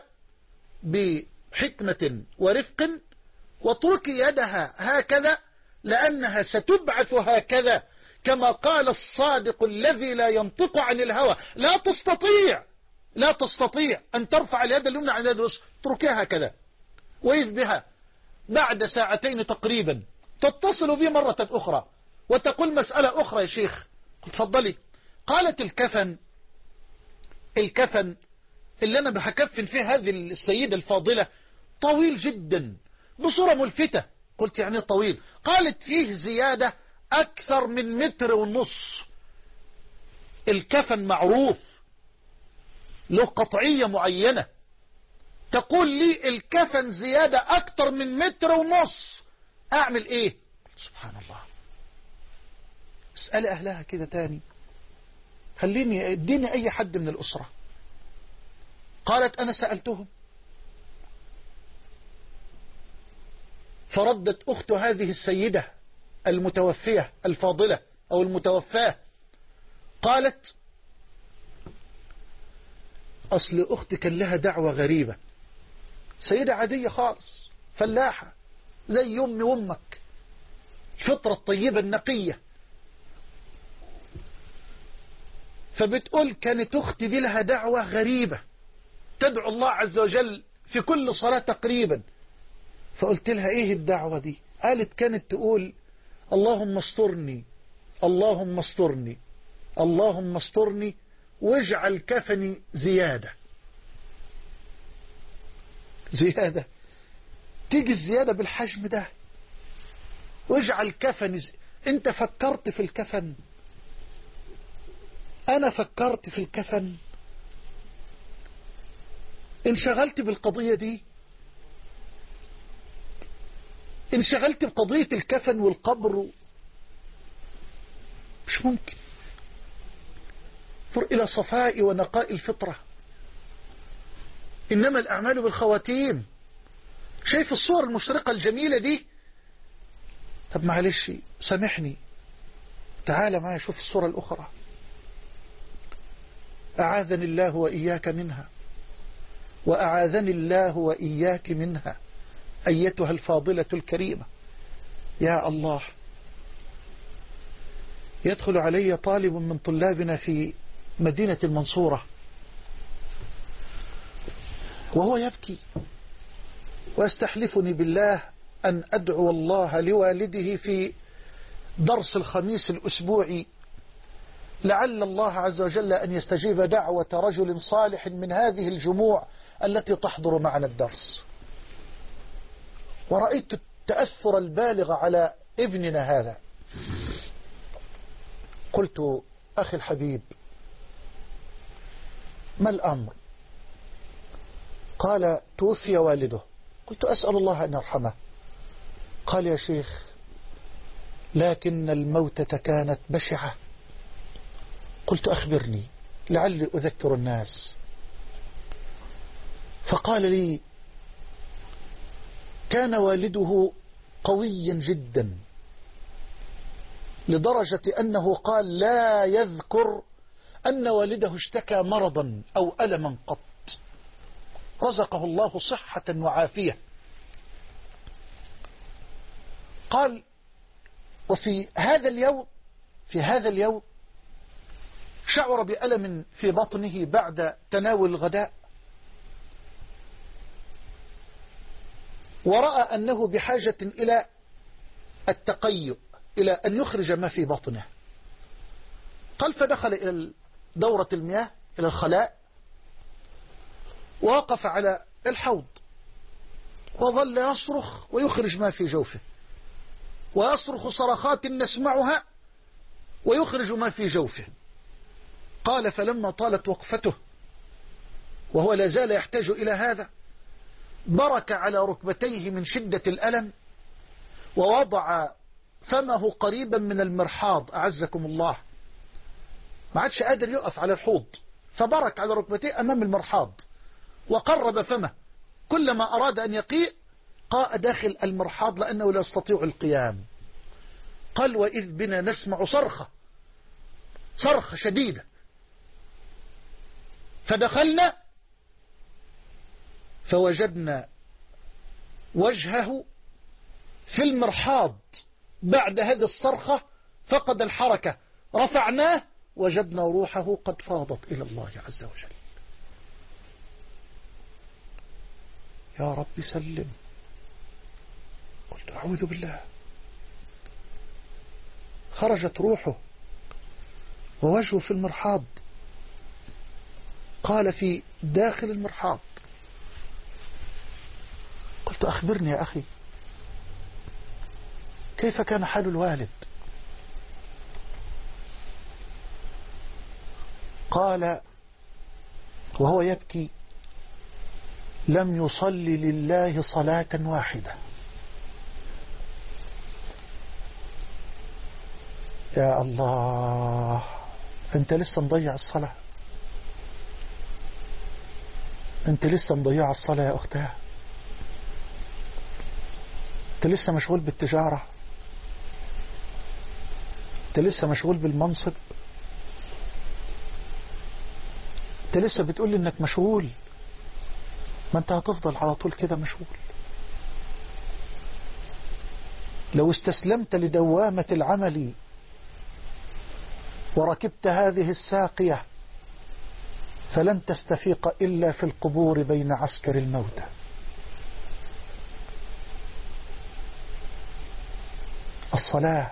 بحكمة ورفق، واتركي يدها هكذا، لأنها ستبعث هكذا كما قال الصادق الذي لا ينطق عن الهوى: لا تستطيع لا تستطيع أن ترفع اليد اليمنى عن اليد اليسرى، اتركيها هكذا. وإذ بها بعد ساعتين تقريبا تتصل بي مرة أخرى وتقول: مسألة أخرى يا شيخ. قلت: تفضلي. قالت: الكفن الكفن اللي أنا بحكفن فيه هذه السيدة الفاضلة طويل جدا بصورة ملفتة. قلت: يعني طويل؟ قالت: فيه زيادة أكثر من متر ونص. الكفن معروف له قطعية معينة، تقول لي الكفن زيادة أكثر من متر ونص، أعمل إيه؟ سبحان الله. اسألي أهلها كده تاني، خليني اديني أي حد من الأسرة. قالت: أنا سألتهم، فردت أخت هذه السيدة المتوفية الفاضلة أو المتوفاة، قالت: أصل أختي كان لها دعوة غريبة، سيدة عادية خالص، فلاحة زي أمي وأمك، الفطرة الطيبة النقية، فبتقول كانت أختي دي لها دعوة غريبة تدعو الله عز وجل في كل صلاة تقريبا. فقلت لها: إيه الدعوة دي؟ قالت: كانت تقول: اللهم استرني اللهم استرني اللهم استرني واجعل كفني زيادة. زيادة؟ تيجي الزيادة بالحجم ده؟ واجعل كفني زي... انت فكرت في الكفن؟ انا فكرت في الكفن؟ انشغلت بالقضية دي؟ انشغلت بقضية الكفن والقبر؟ مش ممكن. انظر إلى صفاء ونقاء الفطرة، إنما الأعمال بالخواتيم. شايف الصور المشرقة الجميلة دي؟ طب معلش سامحني، تعال معي شوف الصورة الأخرى. أعاذني الله وإياك منها، وأعاذني الله وإياك منها، أيتها الفاضلة الكريمة. يا الله، يدخل علي طالب من طلابنا في مدينة المنصورة وهو يبكي ويستحلفني بالله أن أدعو الله لوالده في درس الخميس الأسبوعي، لعل الله عز وجل أن يستجيب دعوة رجل صالح من هذه الجموع التي تحضر معنا الدرس. ورأيت التأثر البالغ على ابننا هذا. قلت: أخي الحبيب، ما الأمر؟ قال: توفي والده. قلت: أسأل الله أن يرحمه. قال: يا شيخ، لكن الموتة كانت بشعة. قلت: أخبرني لعلي أذكر الناس. فقال لي: كان والده قويا جدا لدرجة أنه قال لا يذكر أن والده اشتكى مرضا أو ألما قط، رزقه الله صحة وعافية. قال: وفي هذا اليوم في هذا اليوم شعر بألم في بطنه بعد تناول الغداء، ورأى أنه بحاجة إلى التقيؤ، إلى أن يخرج ما في بطنه. قال فدخل إلى دورة المياه، إلى الخلاء، ووقف على الحوض وظل يصرخ ويخرج ما في جوفه، ويصرخ صرخات نسمعها ويخرج ما في جوفه. قال فلما طالت وقفته وهو لا زال يحتاج إلى هذا، برك على ركبتيه من شدة الألم، ووضع فمه قريبا من المرحاض، أعزكم الله، ما عادش قادر يقف على الحوض، فبرك على ركبتيه أمام المرحاض وقرب فمه، كلما أراد أن يقيء قاء داخل المرحاض لأنه لا يستطيع القيام. قال وإذ بنا نسمع صرخة صرخة شديدة، فدخلنا فوجدنا وجهه في المرحاض بعد هذه الصرخة فقد الحركة، رفعناه وجدنا روحه قد فاضت إلى الله عز وجل. يا رب سلم. قلت أعوذ بالله. خرجت روحه ووجهه في المرحاض. قال في داخل المرحاض. قلت أخبرني يا أخي، كيف كان حال الوالد؟ قال وهو يبكي لم يصلي لله صلاة واحدة. يا الله، أنت لسه مضيع الصلاة، أنت لسه مضيع الصلاة يا أختها، أنت لسه مشغول بالتجارة، أنت لسه مشغول بالمنصب، أنت لسه بتقول لي أنك مشغول، ما أنت هتفضل على طول كده مشغول. لو استسلمت لدوامة العمل وركبت هذه الساقية فلن تستفيق إلا في القبور بين عسكر الموتى. الصلاة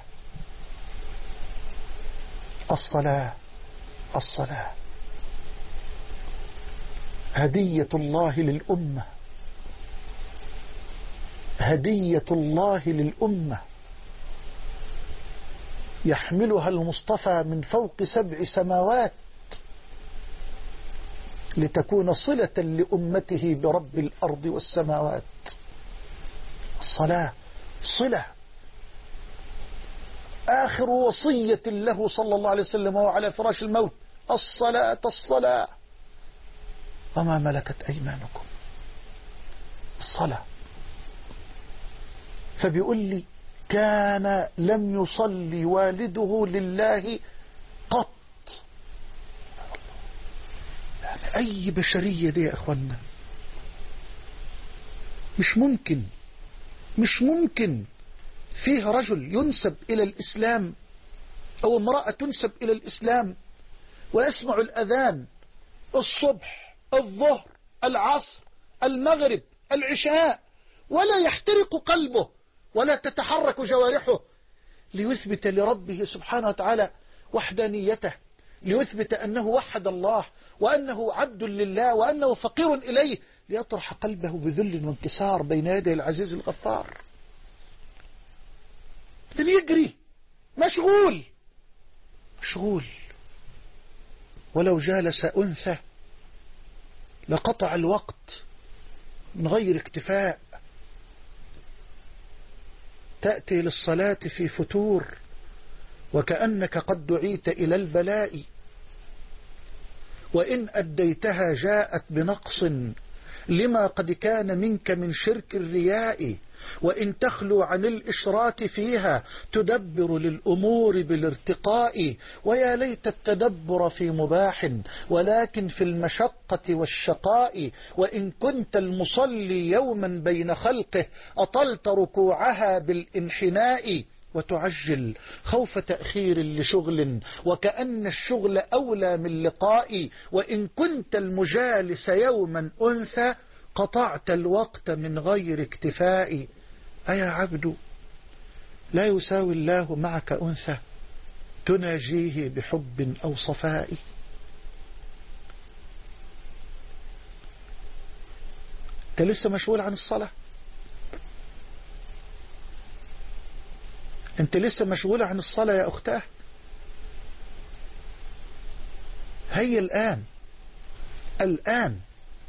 الصلاة الصلاة هدية الله للأمة، هدية الله للأمة يحملها المصطفى من فوق سبع سماوات لتكون صلة لأمته برب الأرض والسماوات. الصلاة صلة. آخر وصية له صلى الله عليه وسلم وهو على فراش الموت الصلاة الصلاة وما ملكت أيمانكم. الصلاة. فبيقول لي كان لم يصلي والده لله قط. يعني أي بشرية دي يا أخوانا، مش ممكن مش ممكن فيه رجل ينسب إلى الإسلام أو امرأة تنسب إلى الإسلام ويسمع الأذان الصبح الظهر العصر المغرب العشاء ولا يحترق قلبه ولا تتحرك جوارحه ليثبت لربه سبحانه وتعالى وحدانيته، ليثبت أنه وحد الله وأنه عبد لله وأنه فقير إليه، ليطرح قلبه بذل وانكسار بين يدي العزيز الغفار. لن يجري مشغول مشغول ولو جالس أنثى لقطع الوقت من غير اكتفاء. تأتي للصلاة في فتور وكأنك قد دعيت إلى البلاء، وإن أديتها جاءت بنقص لما قد كان منك من شرك الرياء، وإن تخلو عن الإشراك فيها تدبر للأمور بالارتقاء. ويا ليت التدبر في مباح ولكن في المشقة والشقاء، وإن كنت المصلي يوما بين خلقه أطلت ركوعها بالانحناء، وتعجل خوف تأخير لشغل، وكأن الشغل أولى من لقائي، وإن كنت المجالس يوما أنثى قطعت الوقت من غير اكتفاء. أيا عبد لا يساوي الله معك أنثى تناجيه بحب أو صفاء. أنت لسه مشغول عن الصلاة، أنت لسه مشغول عن الصلاة يا أختاه. هيا الآن الآن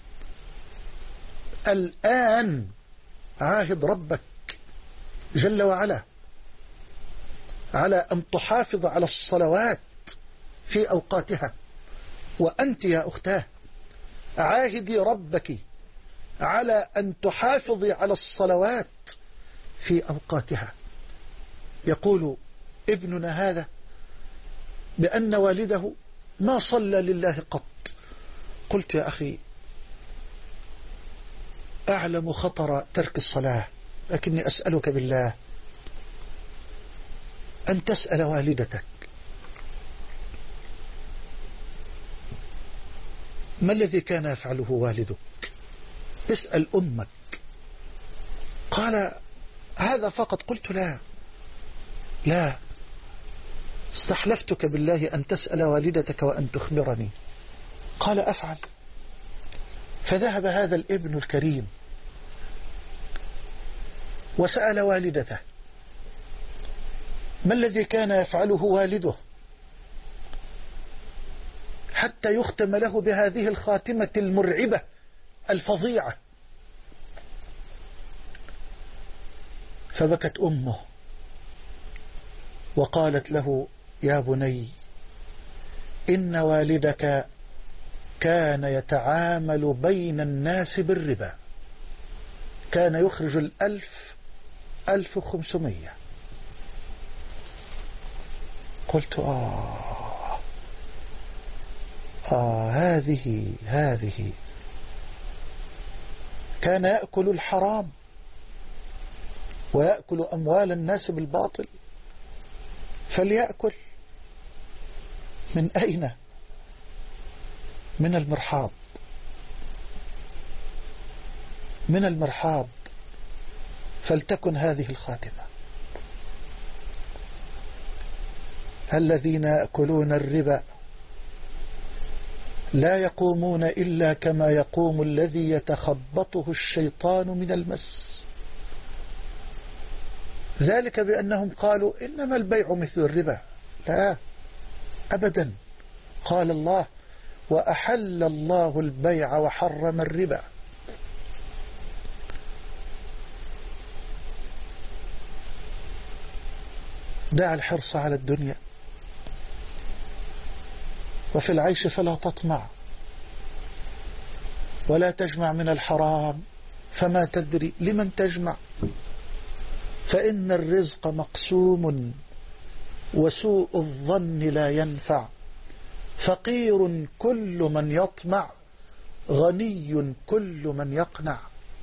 الآن عاهد ربك جل وعلا على أن تحافظ على الصلوات في أوقاتها. وأنت يا أختاه عاهدي ربك على أن تحافظي على الصلوات في أوقاتها. يقول ابننا هذا بأن والده ما صلى لله قط. قلت يا أخي أعلم خطر ترك الصلاة، لكني أسألك بالله أن تسأل والدتك ما الذي كان يفعله والدك. اسأل أمك. قال هذا فقط. قلت لا لا استحلفتك بالله أن تسأل والدتك وأن تخبرني. قال أفعل. فذهب هذا الابن الكريم وسأل والدته ما الذي كان يفعله والده حتى يختم له بهذه الخاتمة المرعبة الفظيعة. فبكت أمه وقالت له يا بني إن والدك كان يتعامل بين الناس بالربا، كان يخرج الألف ألف وخمسمية. قلت آه آه هذه هذه كان يأكل الحرام ويأكل أموال الناس بالباطل، فليأكل. من أين؟ من المرحاض، من المرحاض. فلتكن هذه الخاتمة. الذين يأكلون الربا لا يقومون إلا كما يقوم الذي يتخبطه الشيطان من المس، ذلك بأنهم قالوا إنما البيع مثل الربا. لا أبدا، قال الله وأحل الله البيع وحرم الربا. دع الحرص على الدنيا، وفي العيش فلا تطمع، ولا تجمع من الحرام فما تدري لمن تجمع، فإن الرزق مقسوم وسوء الظن لا ينفع، فقير كل من يطمع غني كل من يقنع.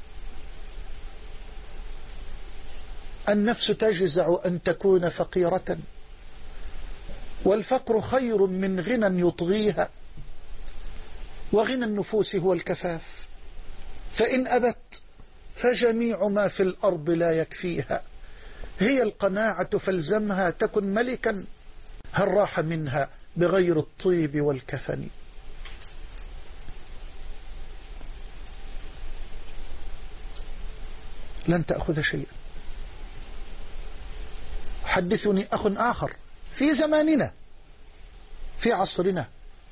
النفس تجزع أن تكون فقيرة، والفقر خير من غنى يطغيها، وغنى النفوس هو الكفاف، فإن أبت فجميع ما في الأرض لا يكفيها، هي القناعة فالزمها تكن ملكا، هل راح منها بغير الطيب والكفن. لن تأخذ شيئا. حدثني أخ آخر في زماننا في عصرنا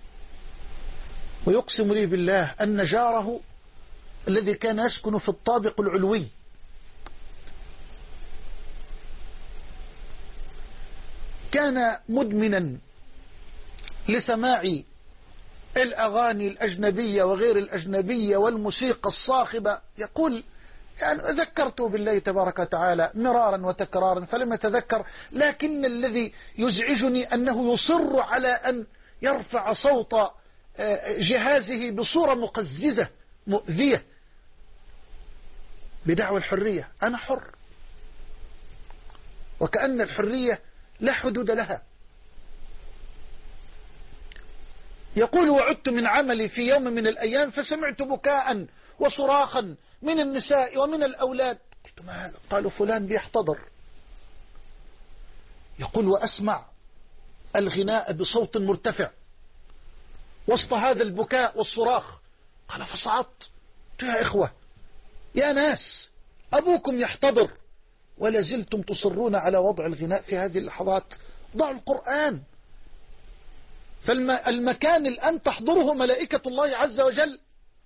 ويقسم لي بالله أن جاره الذي كان يسكن في الطابق العلوي كان مدمنا لسماع الأغاني الأجنبية وغير الأجنبية والموسيقى الصاخبة. يقول يعني ذكرته بالله تبارك وتعالى مرارا وتكرارا فلم يتذكر، لكن الذي يزعجني أنه يصر على أن يرفع صوت جهازه بصورة مقززة مؤذية بدعوى الحرية. أنا حر، وكأن الحرية لا حدود لها. يقول وعدت من عملي في يوم من الأيام فسمعت بكاء وصراخا من النساء ومن الأولاد. قلت ما هذا؟ قالوا فلان بيحتضر. يقول وأسمع الغناء بصوت مرتفع وسط هذا البكاء والصراخ. قال فصعدت يا إخوة يا ناس أبوكم يحتضر ولا زلتم تصرون على وضع الغناء في هذه اللحظات. ضعوا القرآن. فالمكان الآن تحضره ملائكة الله عز وجل.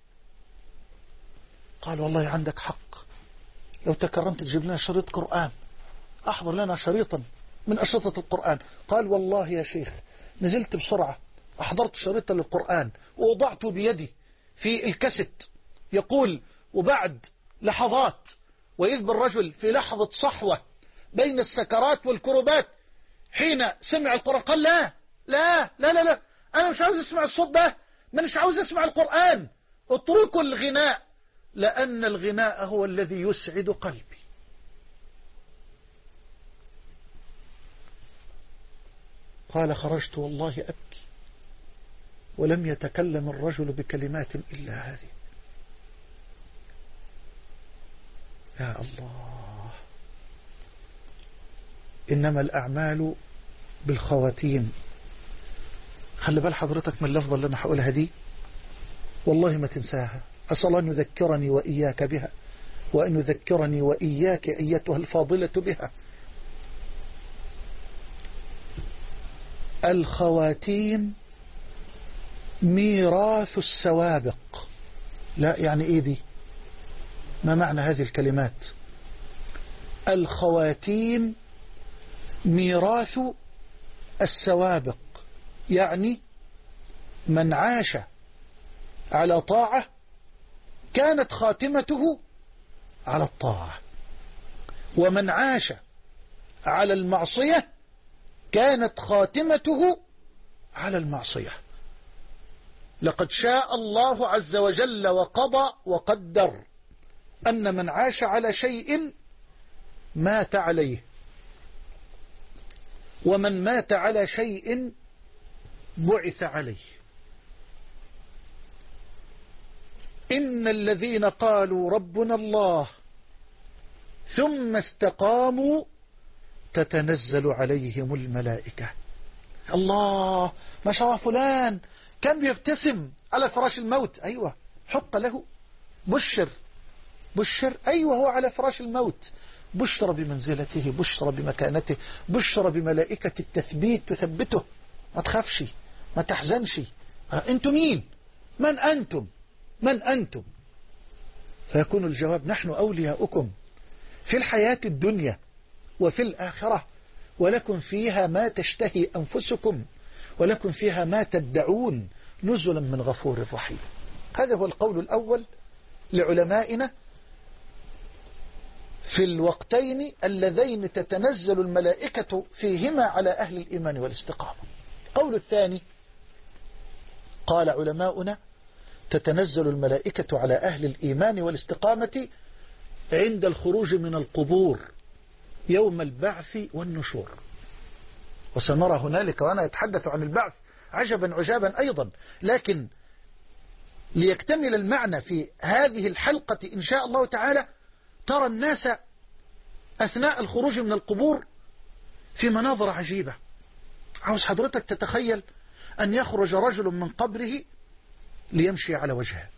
قال والله عندك حق، لو تكرمت تجيب لنا شريط قرآن، أحضر لنا شريطا من أشرطة القرآن. قال والله يا شيخ نزلت بسرعة أحضرت شريطا للقرآن ووضعته بيدي في الكاسيت. يقول وبعد لحظات وإذ بالرجل في لحظة صحوة بين السكرات والكربات حين سمع القرآن قال لا لا لا لا لا أنا مش عاوز أسمع الصوت ده، ما مش عاوز أسمع القرآن، اتركوا الغناء لأن الغناء هو الذي يسعد قلبي. قال خرجت والله أبكي ولم يتكلم الرجل بكلمات إلا هذه. يا الله، إنما الأعمال بالخواتيم. خلي بال حضرتك من اللفظة اللي أنا هقولها دي والله ما تنساها. أسأل أن يذكرني وإياك بها وأن يذكرني وإياك أيتها الفاضلة بها. الخواتيم ميراث السوابق. لا يعني إيه دي؟ ما معنى هذه الكلمات؟ الخواتيم ميراث السوابق، يعني من عاش على طاعة كانت خاتمته على الطاعة، ومن عاش على المعصية كانت خاتمته على المعصية. لقد شاء الله عز وجل وقضى وقدر أن من عاش على شيء مات عليه، ومن مات على شيء بعث عليه. إن الذين قالوا ربنا الله ثم استقاموا تتنزل عليهم الملائكة. الله، ما شاء فلان كان بيبتسم على فراش الموت. أيوة حق له، بشر بشر. أيوة هو على فراش الموت، بشر بمنزلته، بشر بمكانته، بشر بملائكة التثبيت تثبته. ما تخافش ما تحزنش. أنتم مين؟ من أنتم؟ من أنتم؟ فيكون الجواب نحن أولياؤكم في الحياة الدنيا وفي الآخرة، ولكم فيها ما تشتهي أنفسكم ولكم فيها ما تدعون نزلا من غفور رحيم. هذا هو القول الأول لعلمائنا في الوقتين اللذين تتنزل الملائكة فيهما على أهل الإيمان والاستقامة. القول الثاني قال علماؤنا تتنزل الملائكة على أهل الإيمان والاستقامة عند الخروج من القبور يوم البعث والنشور. وسنرى هنالك وأنا يتحدث عن البعث عجبا عجابا أيضا، لكن ليكتمل المعنى في هذه الحلقة إن شاء الله تعالى ترى الناس أثناء الخروج من القبور في مناظر عجيبة. عاوز حضرتك تتخيل أن يخرج رجل من قبره ليمشي على وجهه،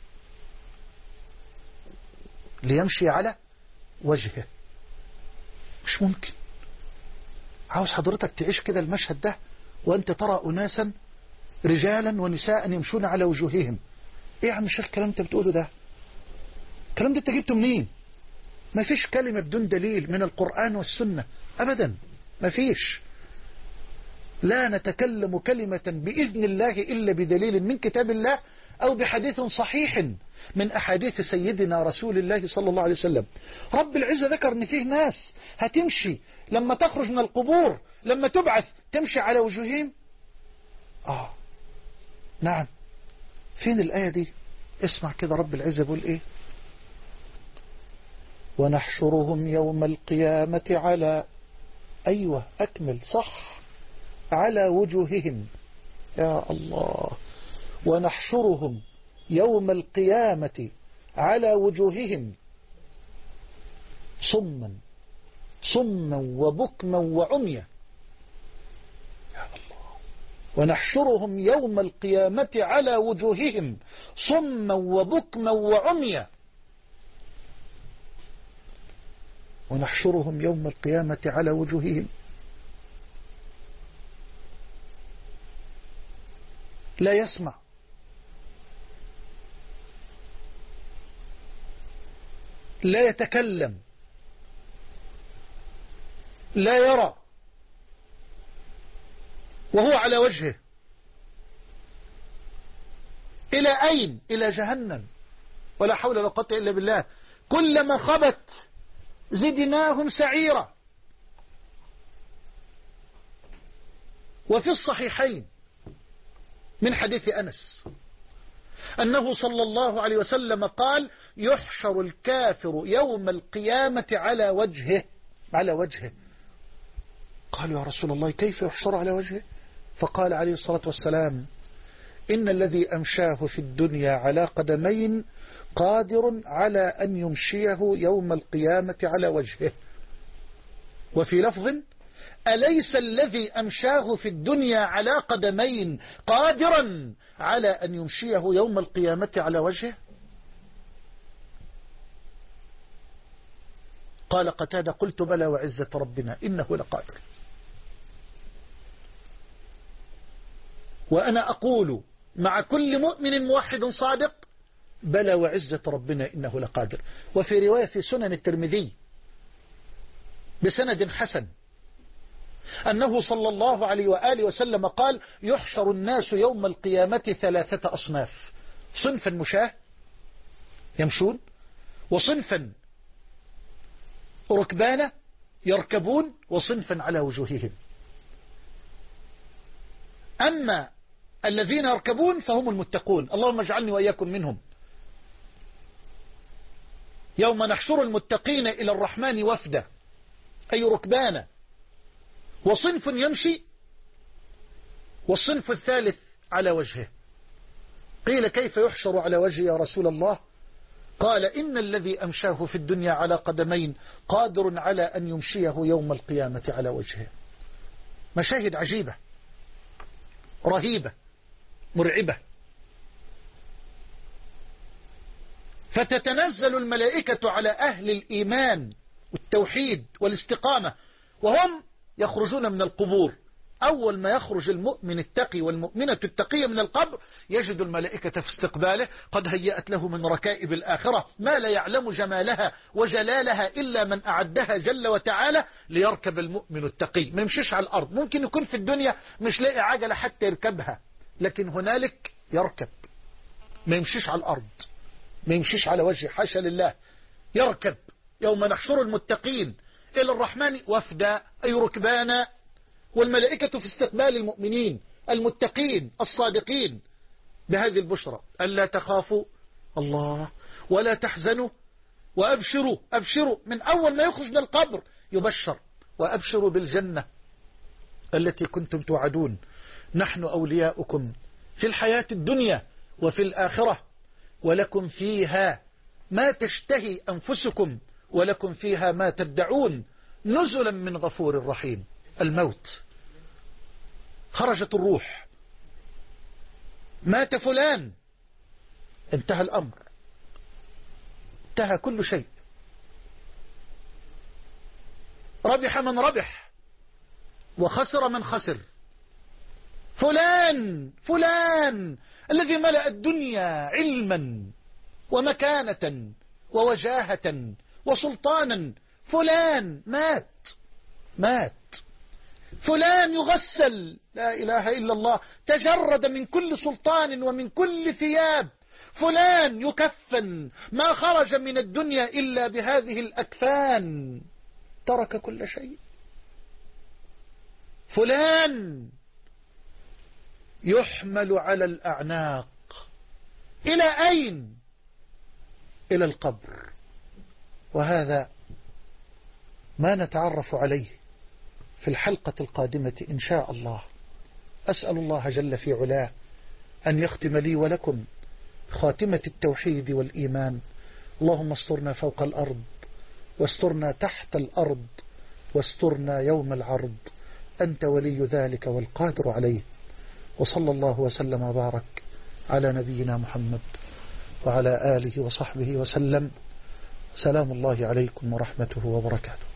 ليمشي على وجهه. مش ممكن. عاوز حضرتك تعيش كده المشهد ده وأنت ترى أناسا رجالا ونساء يمشون على وجوههم. إيه يا عم الشيخ الكلام انت بتقوله ده؟ الكلام ده انت جبته منين؟ ما فيش كلمة بدون دليل من القرآن والسنة أبدا، ما فيش. لا نتكلم كلمة بإذن الله إلا بدليل من كتاب الله أو بحديث صحيح من أحاديث سيدنا رسول الله صلى الله عليه وسلم. رب العزة ذكر أن فيه ناس هتمشي لما تخرج من القبور لما تبعث تمشي على وجوههم. آه نعم، فين الآية دي؟ اسمع كده رب العزة بيقول إيه: ونحشرهم يوم القيامة على أيوة أكمل صح، على وجوههم. يا الله. ونحشرهم يوم القيامة على وجوههم صما صما وبكما وعميا. يا الله. ونحشرهم يوم القيامة على وجوههم صما وبكما وعميا. ونحشرهم يوم القيامة على وجوههم لا يسمع لا يتكلم لا يرى، وهو على وجهه. إلى أين؟ إلى جهنم. ولا حول ولا قوة إلا بالله. كلما خبت زدناهم سعيرا. وفي الصحيحين من حديث أنس أنه صلى الله عليه وسلم قال: يحشر الكافر يوم القيامة على وجهه على وجهه. قالوا: يا رسول الله كيف يحشر على وجهه؟ فقال عليه الصلاة والسلام: إن الذي أمشاه في الدنيا على قدمين قادر على أن يمشيه يوم القيامة على وجهه. وفي لفظ: أليس الذي أمشاه في الدنيا على قدمين قادرا على أن يمشيه يوم القيامة على وجهه؟ قال قتادة: قلت بلى وعزة ربنا إنه لقادر. وأنا أقول مع كل مؤمن موحد صادق: بلى وعزة ربنا إنه لقادر. وفي رواية في سنن الترمذي بسند حسن أنه صلى الله عليه وآله وسلم قال: يحشر الناس يوم القيامة ثلاثة أصناف: صنفا مشاة يمشون، وصنفا ركبانا يركبون، وصنفا على وجوههم. أما الذين يركبون فهم المتقون، اللهم اجعلني وإياكم منهم. يوم نحشر المتقين إلى الرحمن وفدا، أي ركبانا. وصنف يمشي، والصنف الثالث على وجهه. قيل: كيف يحشر على وجهه يا رسول الله؟ قال: إن الذي أمشاه في الدنيا على قدمين قادر على أن يمشيه يوم القيامة على وجهه. مشاهد عجيبة رهيبة مرعبة. فتتنزل الملائكة على أهل الإيمان والتوحيد والاستقامة وهم يخرجون من القبور. أول ما يخرج المؤمن التقي والمؤمنة التقية من القبر يجد الملائكة في استقباله قد هيأت له من ركائب الآخرة ما لا يعلم جمالها وجلالها إلا من أعدها جل وتعالى ليركب المؤمن التقي. ما يمشيش على الأرض، ممكن يكون في الدنيا مش لاقي عجلة حتى يركبها، لكن هنالك يركب. ما يمشيش على الأرض، ما يمشيش على وجهه، حاشا لله. يركب. يوم نحشر المتقين إلى الرحمن وفدا، أي ركبانا. والملائكة في استقبال المؤمنين المتقين الصادقين بهذه البشرى: ألا تخافوا الله ولا تحزنوا وأبشروا. أبشروا من أول ما يخرج من القبر يبشر: وأبشروا بالجنة التي كنتم توعدون، نحن أولياؤكم في الحياة الدنيا وفي الآخرة، ولكم فيها ما تشتهي أنفسكم ولكم فيها ما تدعون، نزلا من غفور رحيم. الموت، خرجت الروح، مات فلان، انتهى الأمر، انتهى كل شيء. ربح من ربح وخسر من خسر. فلان فلان الذي ملأ الدنيا علما ومكانة ووجاهة وسلطانا، فلان مات مات. فلان يغسل، لا إله إلا الله، تجرد من كل سلطان ومن كل ثياب. فلان يكفن، ما خرج من الدنيا إلا بهذه الأكفان، ترك كل شيء. فلان يحمل على الأعناق. إلى أين؟ إلى القبر. وهذا ما نتعرف عليه في الحلقة القادمة إن شاء الله. أسأل الله جل في علاه أن يختم لي ولكم خاتمة التوحيد والإيمان. اللهم استرنا فوق الأرض، واسترنا تحت الأرض، واسترنا يوم العرض. أنت ولي ذلك والقادر عليه. وصلى الله وسلم وبارك على نبينا محمد وعلى آله وصحبه وسلم. سلام الله عليكم ورحمته وبركاته.